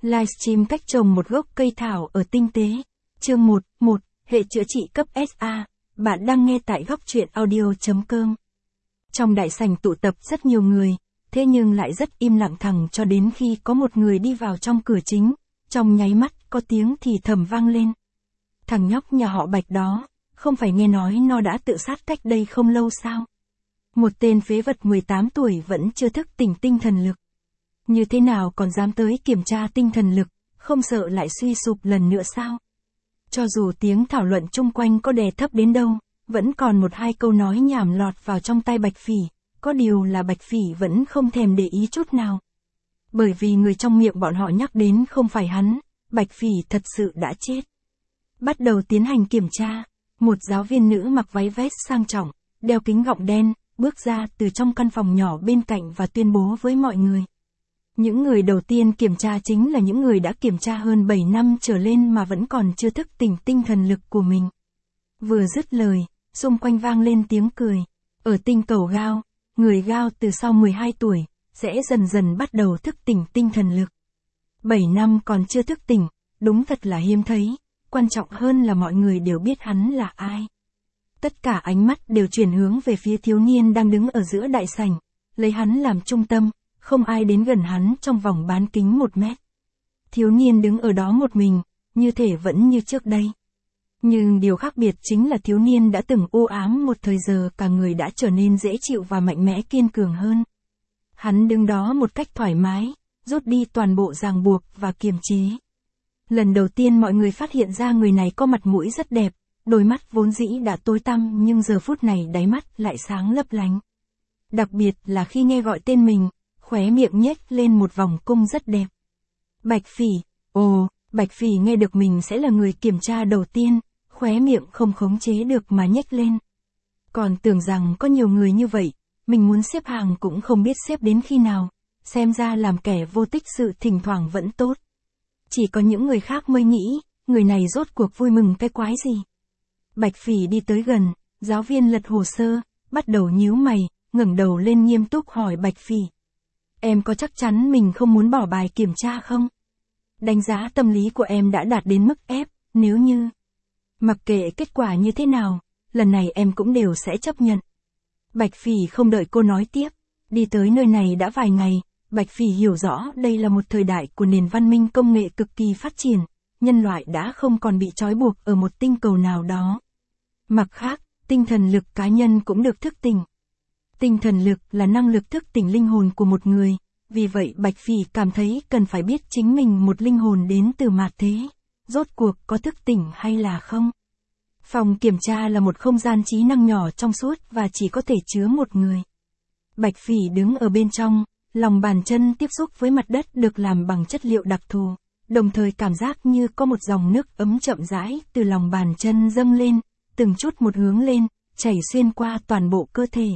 Livestream cách trồng một gốc cây thảo ở tinh tế. Chương 1, hệ chữa trị cấp SA. Bạn đang nghe tại góc truyện audio.com. Trong đại sảnh tụ tập rất nhiều người, thế nhưng lại rất im lặng thẳng cho đến khi có một người đi vào trong cửa chính, trong nháy mắt có tiếng thì thầm vang lên. Thằng nhóc nhà họ Bạch đó, không phải nghe nói nó đã tự sát cách đây không lâu sao? Một tên phế vật 18 tuổi vẫn chưa thức tỉnh tinh thần lực. Như thế nào còn dám tới kiểm tra tinh thần lực, không sợ lại suy sụp lần nữa sao? Cho dù tiếng thảo luận chung quanh có đè thấp đến đâu, vẫn còn một hai câu nói nhảm lọt vào trong tai Bạch Phỉ, có điều là Bạch Phỉ vẫn không thèm để ý chút nào. Bởi vì người trong miệng bọn họ nhắc đến không phải hắn, Bạch Phỉ thật sự đã chết. Bắt đầu tiến hành kiểm tra, một giáo viên nữ mặc váy vest sang trọng, đeo kính gọng đen, bước ra từ trong căn phòng nhỏ bên cạnh và tuyên bố với mọi người. Những người đầu tiên kiểm tra chính là những người đã kiểm tra hơn 7 năm trở lên mà vẫn còn chưa thức tỉnh tinh thần lực của mình. Vừa dứt lời, xung quanh vang lên tiếng cười. Ở tinh cầu Gao, người Gao từ sau 12 tuổi, sẽ dần dần bắt đầu thức tỉnh tinh thần lực. 7 năm còn chưa thức tỉnh, đúng thật là hiếm thấy, quan trọng hơn là mọi người đều biết hắn là ai. Tất cả ánh mắt đều chuyển hướng về phía thiếu niên đang đứng ở giữa đại sảnh, lấy hắn làm trung tâm. Không ai đến gần hắn trong vòng bán kính 1 mét. Thiếu niên đứng ở đó một mình, như thể vẫn như trước đây. Nhưng điều khác biệt chính là thiếu niên đã từng u ám một thời giờ, cả người đã trở nên dễ chịu và mạnh mẽ kiên cường hơn. Hắn đứng đó một cách thoải mái, rút đi toàn bộ ràng buộc và kiềm chế. Lần đầu tiên mọi người phát hiện ra người này có mặt mũi rất đẹp, đôi mắt vốn dĩ đã tối tăm nhưng giờ phút này đáy mắt lại sáng lấp lánh. Đặc biệt là khi nghe gọi tên mình, khóe miệng nhếch lên một vòng cung rất đẹp. Bạch Phỉ, Bạch Phỉ nghe được mình sẽ là người kiểm tra đầu tiên, khóe miệng không khống chế được mà nhếch lên. Còn tưởng rằng có nhiều người như vậy, mình muốn xếp hàng cũng không biết xếp đến khi nào, xem ra làm kẻ vô tích sự thỉnh thoảng vẫn tốt. Chỉ có những người khác mới nghĩ, người này rốt cuộc vui mừng cái quái gì. Bạch Phỉ đi tới gần, giáo viên lật hồ sơ, bắt đầu nhíu mày, ngẩng đầu lên nghiêm túc hỏi Bạch Phỉ. Em có chắc chắn mình không muốn bỏ bài kiểm tra không? Đánh giá tâm lý của em đã đạt đến mức F, nếu như... Mặc kệ kết quả như thế nào, lần này em cũng đều sẽ chấp nhận. Bạch Phỉ không đợi cô nói tiếp, đi tới nơi này đã vài ngày, Bạch Phỉ hiểu rõ đây là một thời đại của nền văn minh công nghệ cực kỳ phát triển, nhân loại đã không còn bị trói buộc ở một tinh cầu nào đó. Mặt khác, tinh thần lực cá nhân cũng được thức tỉnh. Tinh thần lực là năng lực thức tỉnh linh hồn của một người, vì vậy Bạch Phỉ cảm thấy cần phải biết chính mình một linh hồn đến từ mạt thế, rốt cuộc có thức tỉnh hay là không. Phòng kiểm tra là một không gian trí năng nhỏ trong suốt và chỉ có thể chứa một người. Bạch Phỉ đứng ở bên trong, lòng bàn chân tiếp xúc với mặt đất được làm bằng chất liệu đặc thù, đồng thời cảm giác như có một dòng nước ấm chậm rãi từ lòng bàn chân dâng lên, từng chút một hướng lên, chảy xuyên qua toàn bộ cơ thể.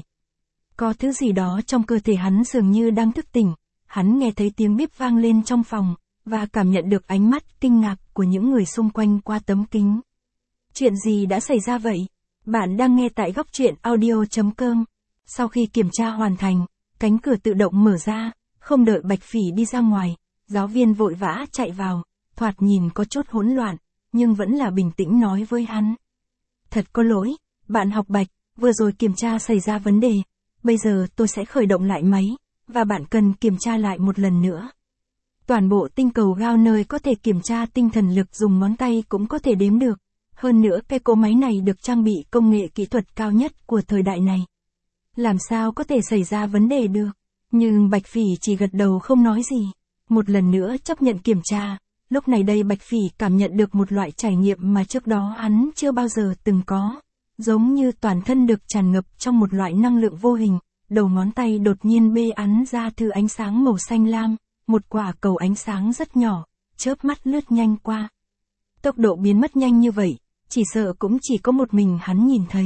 Có thứ gì đó trong cơ thể hắn dường như đang thức tỉnh, hắn nghe thấy tiếng bíp vang lên trong phòng, và cảm nhận được ánh mắt kinh ngạc của những người xung quanh qua tấm kính. Chuyện gì đã xảy ra vậy? Bạn đang nghe tại góc truyện audio.com. Sau khi kiểm tra hoàn thành, cánh cửa tự động mở ra, không đợi Bạch Phỉ đi ra ngoài, giáo viên vội vã chạy vào, thoạt nhìn có chút hỗn loạn, nhưng vẫn là bình tĩnh nói với hắn. Thật có lỗi, bạn học Bạch, vừa rồi kiểm tra xảy ra vấn đề. Bây giờ tôi sẽ khởi động lại máy, và bạn cần kiểm tra lại một lần nữa. Toàn bộ tinh cầu Gao nơi có thể kiểm tra tinh thần lực dùng ngón tay cũng có thể đếm được. Hơn nữa cái cỗ máy này được trang bị công nghệ kỹ thuật cao nhất của thời đại này. Làm sao có thể xảy ra vấn đề được? Nhưng Bạch Phỉ chỉ gật đầu không nói gì. Một lần nữa chấp nhận kiểm tra. Lúc này đây Bạch Phỉ cảm nhận được một loại trải nghiệm mà trước đó hắn chưa bao giờ từng có. Giống như toàn thân được tràn ngập trong một loại năng lượng vô hình, đầu ngón tay đột nhiên bê ắn ra thứ ánh sáng màu xanh lam, một quả cầu ánh sáng rất nhỏ, chớp mắt lướt nhanh qua. Tốc độ biến mất nhanh như vậy, chỉ sợ cũng chỉ có một mình hắn nhìn thấy.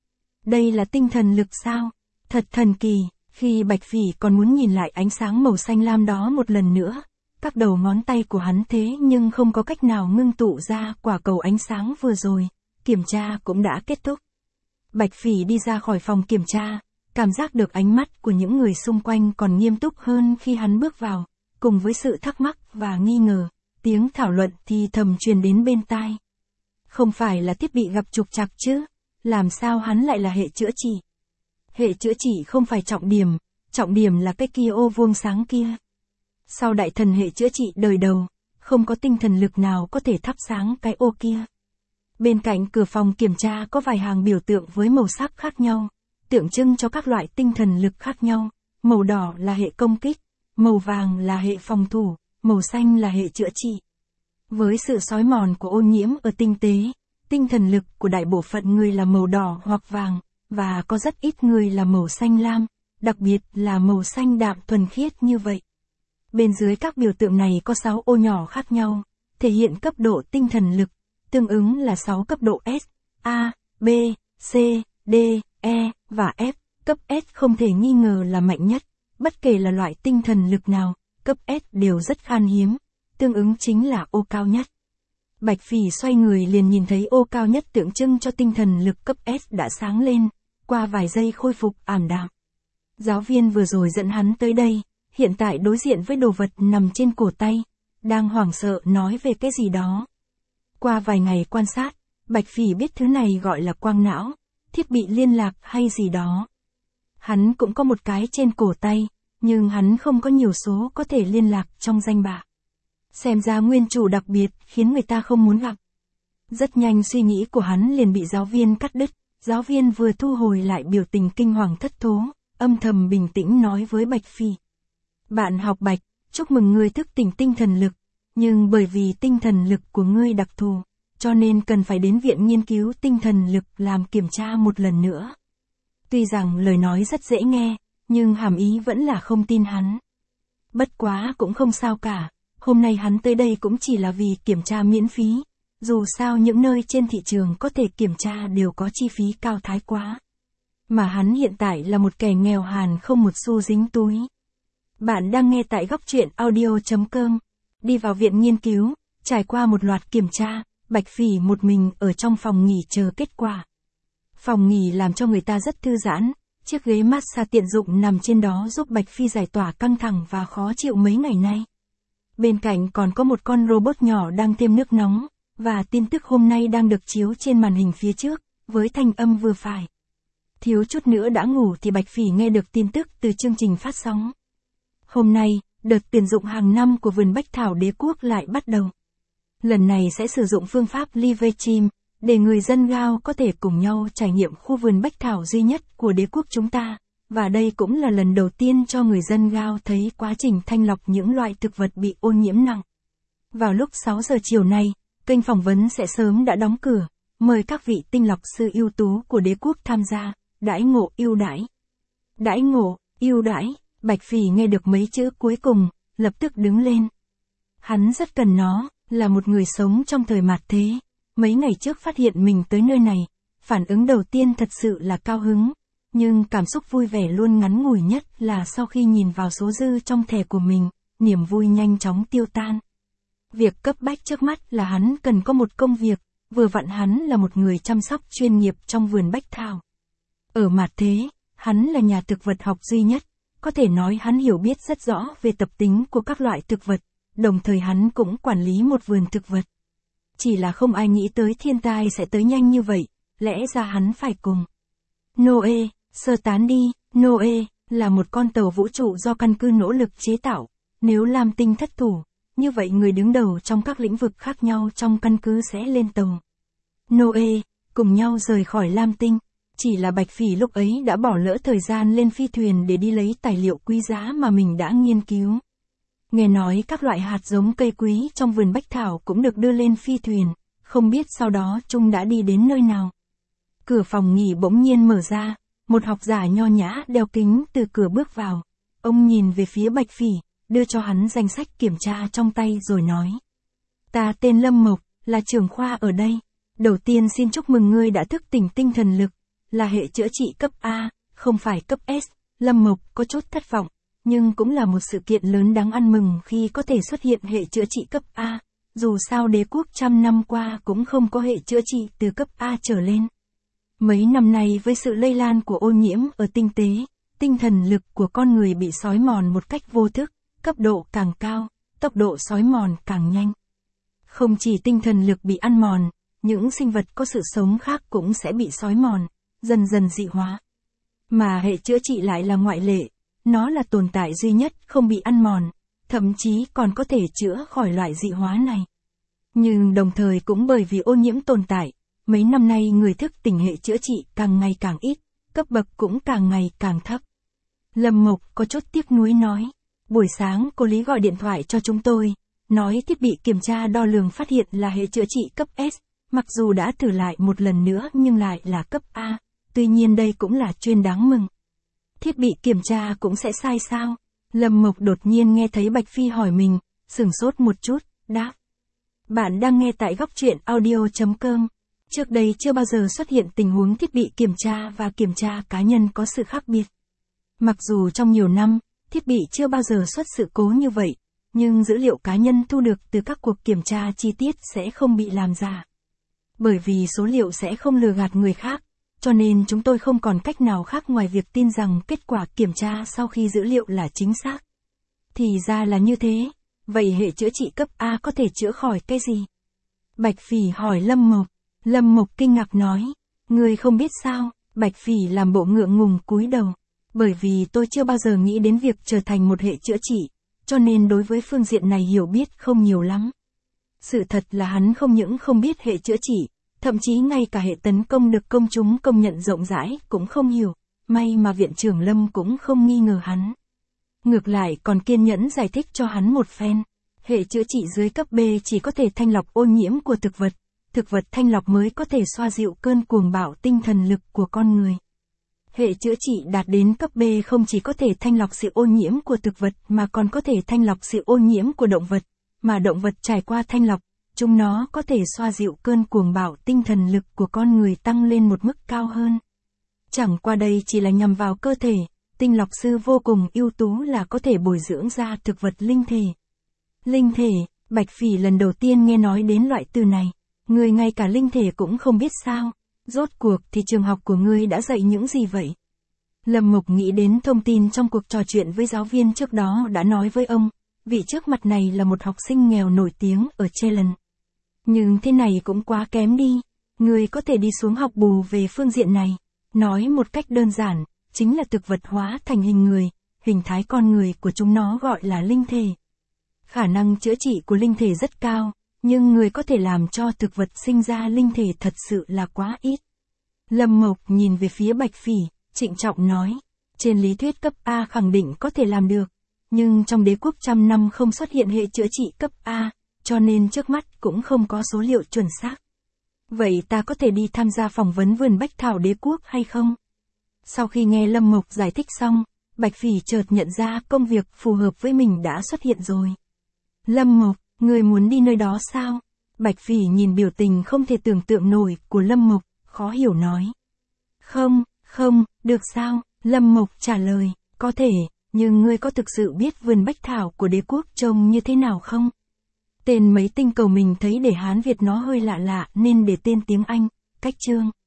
Đây là tinh thần lực sao? Thật thần kỳ, khi Bạch Phỉ còn muốn nhìn lại ánh sáng màu xanh lam đó một lần nữa, các đầu ngón tay của hắn thế nhưng không có cách nào ngưng tụ ra quả cầu ánh sáng vừa rồi. Kiểm tra cũng đã kết thúc. Bạch Phỉ đi ra khỏi phòng kiểm tra, cảm giác được ánh mắt của những người xung quanh còn nghiêm túc hơn khi hắn bước vào, cùng với sự thắc mắc và nghi ngờ, tiếng thảo luận thì thầm truyền đến bên tai. Không phải là thiết bị gặp trục trặc chứ, làm sao hắn lại là hệ chữa trị? Hệ chữa trị không phải trọng điểm là cái kia ô vuông sáng kia. Sau đại thần hệ chữa trị đời đầu, không có tinh thần lực nào có thể thắp sáng cái ô kia. Bên cạnh cửa phòng kiểm tra có vài hàng biểu tượng với màu sắc khác nhau, tượng trưng cho các loại tinh thần lực khác nhau. Màu đỏ là hệ công kích, màu vàng là hệ phòng thủ, màu xanh là hệ chữa trị. Với sự xói mòn của ô nhiễm ở tinh tế, tinh thần lực của đại bộ phận người là màu đỏ hoặc vàng, và có rất ít người là màu xanh lam, đặc biệt là màu xanh đạm thuần khiết như vậy. Bên dưới các biểu tượng này có 6 ô nhỏ khác nhau, thể hiện cấp độ tinh thần lực, tương ứng là 6 cấp độ S, A, B, C, D, E, và F. Cấp S không thể nghi ngờ là mạnh nhất, bất kể là loại tinh thần lực nào, cấp S đều rất khan hiếm, tương ứng chính là ô cao nhất. Bạch Phỉ xoay người liền nhìn thấy ô cao nhất tượng trưng cho tinh thần lực cấp S đã sáng lên, qua vài giây khôi phục ảm đạm. Giáo viên vừa rồi dẫn hắn tới đây, hiện tại đối diện với đồ vật nằm trên cổ tay, đang hoảng sợ nói về cái gì đó. Qua vài ngày quan sát, Bạch Phỉ biết thứ này gọi là quang não, thiết bị liên lạc hay gì đó. Hắn cũng có một cái trên cổ tay, nhưng hắn không có nhiều số có thể liên lạc trong danh bạ. Xem ra nguyên chủ đặc biệt khiến người ta không muốn gặp. Rất nhanh suy nghĩ của hắn liền bị giáo viên cắt đứt, giáo viên vừa thu hồi lại biểu tình kinh hoàng thất thố, âm thầm bình tĩnh nói với Bạch Phỉ. Bạn học Bạch, chúc mừng ngươi thức tỉnh tinh thần lực, nhưng bởi vì tinh thần lực của ngươi đặc thù, cho nên cần phải đến viện nghiên cứu tinh thần lực làm kiểm tra một lần nữa. Tuy rằng lời nói rất dễ nghe, nhưng hàm ý vẫn là không tin hắn. Bất quá cũng không sao cả, hôm nay hắn tới đây cũng chỉ là vì kiểm tra miễn phí, dù sao những nơi trên thị trường có thể kiểm tra đều có chi phí cao thái quá. Mà hắn hiện tại là một kẻ nghèo hàn không một xu dính túi. Bạn đang nghe tại góc truyện audio.com. Đi vào viện nghiên cứu, trải qua một loạt kiểm tra, Bạch Phỉ một mình ở trong phòng nghỉ chờ kết quả. Phòng nghỉ làm cho người ta rất thư giãn, chiếc ghế massage tiện dụng nằm trên đó giúp Bạch Phỉ giải tỏa căng thẳng và khó chịu mấy ngày nay. Bên cạnh còn có một con robot nhỏ đang thêm nước nóng, và tin tức hôm nay đang được chiếu trên màn hình phía trước, với thanh âm vừa phải. Thiếu chút nữa đã ngủ thì Bạch Phỉ nghe được tin tức từ chương trình phát sóng. Hôm nay, đợt tuyển dụng hàng năm của vườn Bách Thảo Đế Quốc lại bắt đầu. Lần này sẽ sử dụng phương pháp live stream, để người dân Gao có thể cùng nhau trải nghiệm khu vườn Bách Thảo duy nhất của đế quốc chúng ta, và đây cũng là lần đầu tiên cho người dân Gao thấy quá trình thanh lọc những loại thực vật bị ô nhiễm nặng. Vào lúc 6 giờ chiều nay, kênh phỏng vấn sẽ sớm đã đóng cửa, mời các vị tinh lọc sư ưu tú của đế quốc tham gia, đãi ngộ ưu đãi. Đãi ngộ, ưu đãi. Bạch Phỉ nghe được mấy chữ cuối cùng, lập tức đứng lên. Hắn rất cần nó, là một người sống trong thời mạt thế. Mấy ngày trước phát hiện mình tới nơi này, phản ứng đầu tiên thật sự là cao hứng. Nhưng cảm xúc vui vẻ luôn ngắn ngủi nhất là sau khi nhìn vào số dư trong thẻ của mình, niềm vui nhanh chóng tiêu tan. Việc cấp bách trước mắt là hắn cần có một công việc, vừa vặn hắn là một người chăm sóc chuyên nghiệp trong vườn Bách Thảo. Ở mạt thế, hắn là nhà thực vật học duy nhất. Có thể nói hắn hiểu biết rất rõ về tập tính của các loại thực vật, đồng thời hắn cũng quản lý một vườn thực vật. Chỉ là không ai nghĩ tới thiên tai sẽ tới nhanh như vậy, lẽ ra hắn phải cùng Noe, sơ tán đi. Noe là một con tàu vũ trụ do căn cứ nỗ lực chế tạo, nếu Lam Tinh thất thủ, như vậy người đứng đầu trong các lĩnh vực khác nhau trong căn cứ sẽ lên tàu Noe, cùng nhau rời khỏi Lam Tinh. Chỉ là Bạch Phỉ lúc ấy đã bỏ lỡ thời gian lên phi thuyền để đi lấy tài liệu quý giá mà mình đã nghiên cứu. Nghe nói các loại hạt giống cây quý trong vườn Bách Thảo cũng được đưa lên phi thuyền, không biết sau đó chúng đã đi đến nơi nào. Cửa phòng nghỉ bỗng nhiên mở ra, một học giả nho nhã đeo kính từ cửa bước vào. Ông nhìn về phía Bạch Phỉ, đưa cho hắn danh sách kiểm tra trong tay rồi nói. Ta tên Lâm Mộc, là trưởng khoa ở đây. Đầu tiên xin chúc mừng ngươi đã thức tỉnh tinh thần lực. Là hệ chữa trị cấp A, không phải cấp S. Lâm Mộc có chút thất vọng, nhưng cũng là một sự kiện lớn đáng ăn mừng khi có thể xuất hiện hệ chữa trị cấp A. Dù sao đế quốc trăm năm qua cũng không có hệ chữa trị từ cấp A trở lên. Mấy năm nay với sự lây lan của ô nhiễm ở tinh tế, tinh thần lực của con người bị xói mòn một cách vô thức, cấp độ càng cao, tốc độ xói mòn càng nhanh. Không chỉ tinh thần lực bị ăn mòn, những sinh vật có sự sống khác cũng sẽ bị xói mòn, dần dần dị hóa. Mà hệ chữa trị lại là ngoại lệ, nó là tồn tại duy nhất không bị ăn mòn, thậm chí còn có thể chữa khỏi loại dị hóa này. Nhưng đồng thời cũng bởi vì ô nhiễm tồn tại, mấy năm nay người thức tỉnh hệ chữa trị càng ngày càng ít, cấp bậc cũng càng ngày càng thấp. Lâm Mộc có chút tiếc nuối nói, buổi sáng cô Lý gọi điện thoại cho chúng tôi, nói thiết bị kiểm tra đo lường phát hiện là hệ chữa trị cấp S, mặc dù đã thử lại một lần nữa nhưng lại là cấp A, tuy nhiên đây cũng là chuyên đáng mừng. Thiết bị kiểm tra cũng sẽ sai sao? Lâm Mộc đột nhiên nghe thấy Bạch Phi hỏi mình, sửng sốt một chút, đáp. Bạn đang nghe tại góc truyện audio.com. Trước đây chưa bao giờ xuất hiện tình huống thiết bị kiểm tra và kiểm tra cá nhân có sự khác biệt. Mặc dù trong nhiều năm, thiết bị chưa bao giờ xuất sự cố như vậy, nhưng dữ liệu cá nhân thu được từ các cuộc kiểm tra chi tiết sẽ không bị làm giả. Bởi vì số liệu sẽ không lừa gạt người khác, cho nên chúng tôi không còn cách nào khác ngoài việc tin rằng kết quả kiểm tra sau khi dữ liệu là chính xác. Thì ra là như thế, vậy hệ chữa trị cấp A có thể chữa khỏi cái gì? Bạch Phỉ hỏi Lâm Mộc. Lâm Mộc kinh ngạc nói, người không biết sao? Bạch Phỉ làm bộ ngượng ngùng cúi đầu. Bởi vì tôi chưa bao giờ nghĩ đến việc trở thành một hệ chữa trị, cho nên đối với phương diện này hiểu biết không nhiều lắm. Sự thật là hắn không những không biết hệ chữa trị, thậm chí ngay cả hệ tấn công được công chúng công nhận rộng rãi cũng không hiểu, may mà viện trưởng Lâm cũng không nghi ngờ hắn. Ngược lại còn kiên nhẫn giải thích cho hắn một phen. Hệ chữa trị dưới cấp B chỉ có thể thanh lọc ô nhiễm của thực vật thanh lọc mới có thể xoa dịu cơn cuồng bạo tinh thần lực của con người. Hệ chữa trị đạt đến cấp B không chỉ có thể thanh lọc sự ô nhiễm của thực vật mà còn có thể thanh lọc sự ô nhiễm của động vật, mà động vật trải qua thanh lọc, chúng nó có thể xoa dịu cơn cuồng bạo tinh thần lực của con người tăng lên một mức cao hơn. Chẳng qua đây chỉ là nhằm vào cơ thể, tinh lọc sư vô cùng ưu tú là có thể bồi dưỡng ra thực vật linh thể. Linh thể, Bạch Phỉ lần đầu tiên nghe nói đến loại từ này, người ngay cả linh thể cũng không biết sao, rốt cuộc thì trường học của ngươi đã dạy những gì vậy? Lâm Mộc nghĩ đến thông tin trong cuộc trò chuyện với giáo viên trước đó đã nói với ông, vị trước mặt này là một học sinh nghèo nổi tiếng ở Challenge. Nhưng thế này cũng quá kém đi, ngươi có thể đi xuống học bù về phương diện này, nói một cách đơn giản, chính là thực vật hóa thành hình người, hình thái con người của chúng nó gọi là linh thể. Khả năng chữa trị của linh thể rất cao, nhưng người có thể làm cho thực vật sinh ra linh thể thật sự là quá ít. Lâm Mộc nhìn về phía Bạch Phỉ, trịnh trọng nói, trên lý thuyết cấp A khẳng định có thể làm được, nhưng trong đế quốc trăm năm không xuất hiện hệ chữa trị cấp A, cho nên trước mắt cũng không có số liệu chuẩn xác. Vậy ta có thể đi tham gia phỏng vấn vườn bách thảo đế quốc hay không? Sau khi nghe Lâm Mộc giải thích xong, Bạch Phỉ chợt nhận ra công việc phù hợp với mình đã xuất hiện rồi. Lâm Mộc, người muốn đi nơi đó sao? Bạch Phỉ nhìn biểu tình không thể tưởng tượng nổi của Lâm Mộc, khó hiểu nói. Không, được sao? Lâm Mộc trả lời, có thể, nhưng ngươi có thực sự biết vườn bách thảo của đế quốc trông như thế nào không? Tên mấy tinh cầu mình thấy để Hán Việt nó hơi lạ lạ nên để tên tiếng Anh, cách chương.